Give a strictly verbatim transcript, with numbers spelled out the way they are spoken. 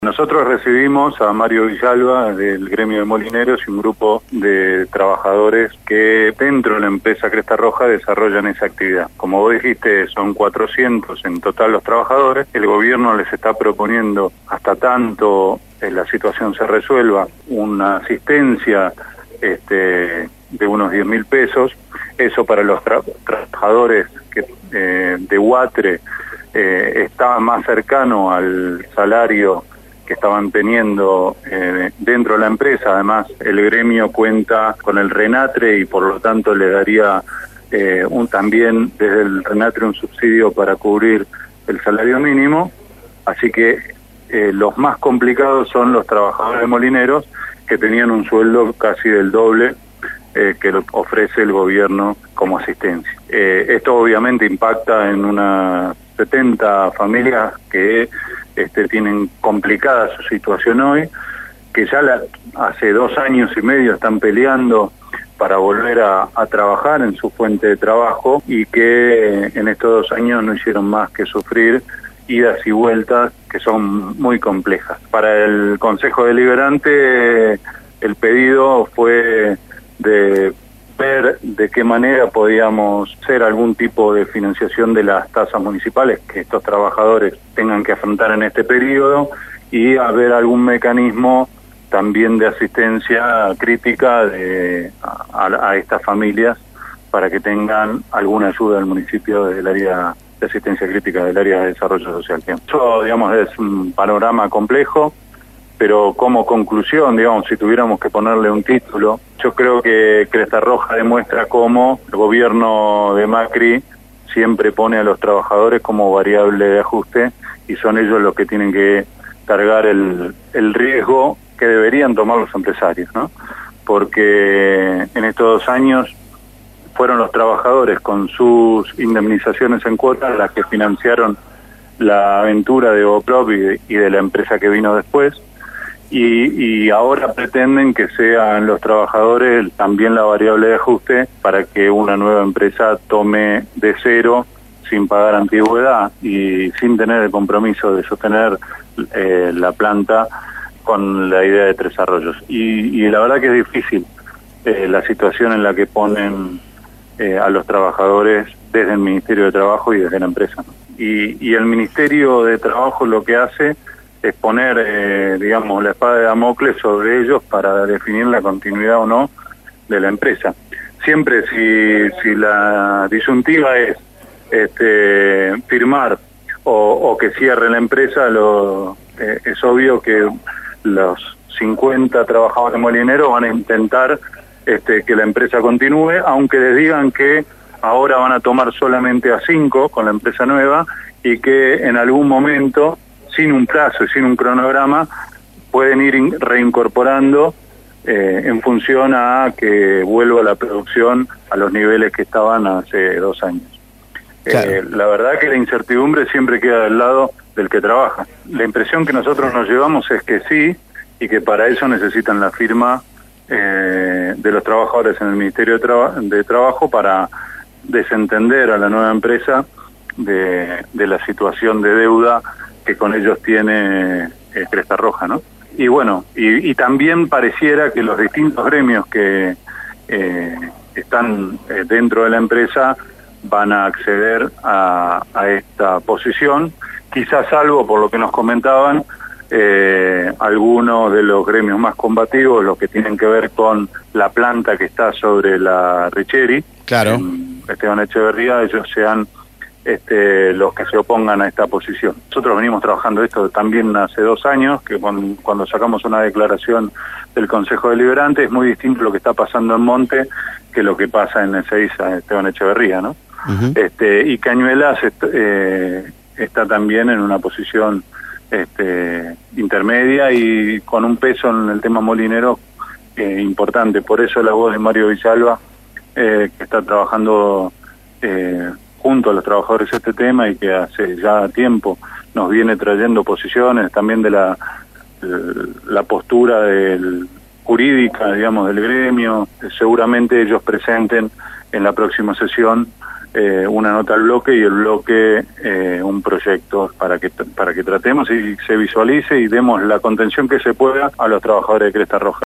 Nosotros recibimos a Mario Villalba del gremio de molineros y un grupo de trabajadores que dentro de la empresa Cresta Roja desarrollan esa actividad. Como vos dijiste, son cuatrocientos en total los trabajadores. El gobierno les está proponiendo, hasta tanto eh, la situación se resuelva, una asistencia este, de unos diez mil pesos. Eso para los tra trabajadores que, eh, de Huatre eh, está más cercano al salario que estaban teniendo eh, dentro de la empresa. Además, el gremio cuenta con el RENATRE y por lo tanto le daría eh, un, también desde el RENATRE un subsidio para cubrir el salario mínimo. Así que eh, los más complicados son los trabajadores de molineros, que tenían un sueldo casi del doble eh, que lo ofrece el gobierno como asistencia. Eh, esto obviamente impacta en unas setenta familias que Este, tienen complicada su situación hoy, que ya la, hace dos años y medio están peleando para volver a, a trabajar en su fuente de trabajo y que en estos dos años no hicieron más que sufrir idas y vueltas que son muy complejas. Para el Consejo Deliberante el pedido fue de ver de qué manera podíamos hacer algún tipo de financiación de las tasas municipales que estos trabajadores tengan que afrontar en este periodo y a ver algún mecanismo también de asistencia crítica de, a, a estas familias para que tengan alguna ayuda del municipio del área de asistencia crítica, del área de desarrollo social. Eso, digamos, es un panorama complejo, pero como conclusión, digamos, si tuviéramos que ponerle un título, yo creo que Cresta Roja demuestra cómo el gobierno de Macri siempre pone a los trabajadores como variable de ajuste y son ellos los que tienen que cargar el, el riesgo que deberían tomar los empresarios, ¿no? Porque en estos dos años fueron los trabajadores con sus indemnizaciones en cuotas las que financiaron la aventura de Oprop y de, y de la empresa que vino después. Y, y ahora pretenden que sean los trabajadores también la variable de ajuste para que una nueva empresa tome de cero sin pagar antigüedad y sin tener el compromiso de sostener eh, la planta con la idea de Tres Arroyos. Y, y la verdad que es difícil eh, la situación en la que ponen eh, a los trabajadores desde el Ministerio de Trabajo y desde la empresa, ¿no? Y, y el Ministerio de Trabajo lo que hace es poner, eh, digamos, la espada de Damocles sobre ellos para definir la continuidad o no de la empresa. Siempre si, si la disyuntiva es este, firmar o, o que cierre la empresa, lo, eh, es obvio que los cincuenta trabajadores molineros van a intentar este, que la empresa continúe, aunque les digan que ahora van a tomar solamente a cinco con la empresa nueva y que en algún momento, sin un plazo y sin un cronograma, pueden ir reincorporando eh, en función a que vuelva la producción a los niveles que estaban hace dos años. Claro. Eh, la verdad que la incertidumbre siempre queda del lado del que trabaja. La impresión que nosotros nos llevamos es que sí, y que para eso necesitan la firma eh, de los trabajadores en el Ministerio de, Traba de Trabajo para desentender a la nueva empresa de, de la situación de deuda que con ellos tiene eh, Cresta Roja, ¿no? Y bueno, y, y también pareciera que los distintos gremios que eh, están eh, dentro de la empresa van a acceder a, a esta posición, quizás salvo por lo que nos comentaban eh, algunos de los gremios más combativos, los que tienen que ver con la planta que está sobre la Richeri, claro, en Esteban Echeverría, ellos sean Este, los que se opongan a esta posición. Nosotros venimos trabajando esto también hace dos años, que con, cuando sacamos una declaración del Consejo Deliberante es muy distinto lo que está pasando en Monte que lo que pasa en Ezeiza, Esteban Echeverría, ¿no? Uh-huh. este, y Cañuelas est eh, está también en una posición este, intermedia y con un peso en el tema molinero eh, importante. Por eso la voz de Mario Villalba, eh, que está trabajando eh, junto a los trabajadores este tema y que hace ya tiempo nos viene trayendo posiciones también de la, la postura del, jurídica, digamos, del gremio. Seguramente ellos presenten en la próxima sesión eh, una nota al bloque y el bloque eh, un proyecto para que para que tratemos y se visualice y demos la contención que se pueda a los trabajadores de Cresta Roja.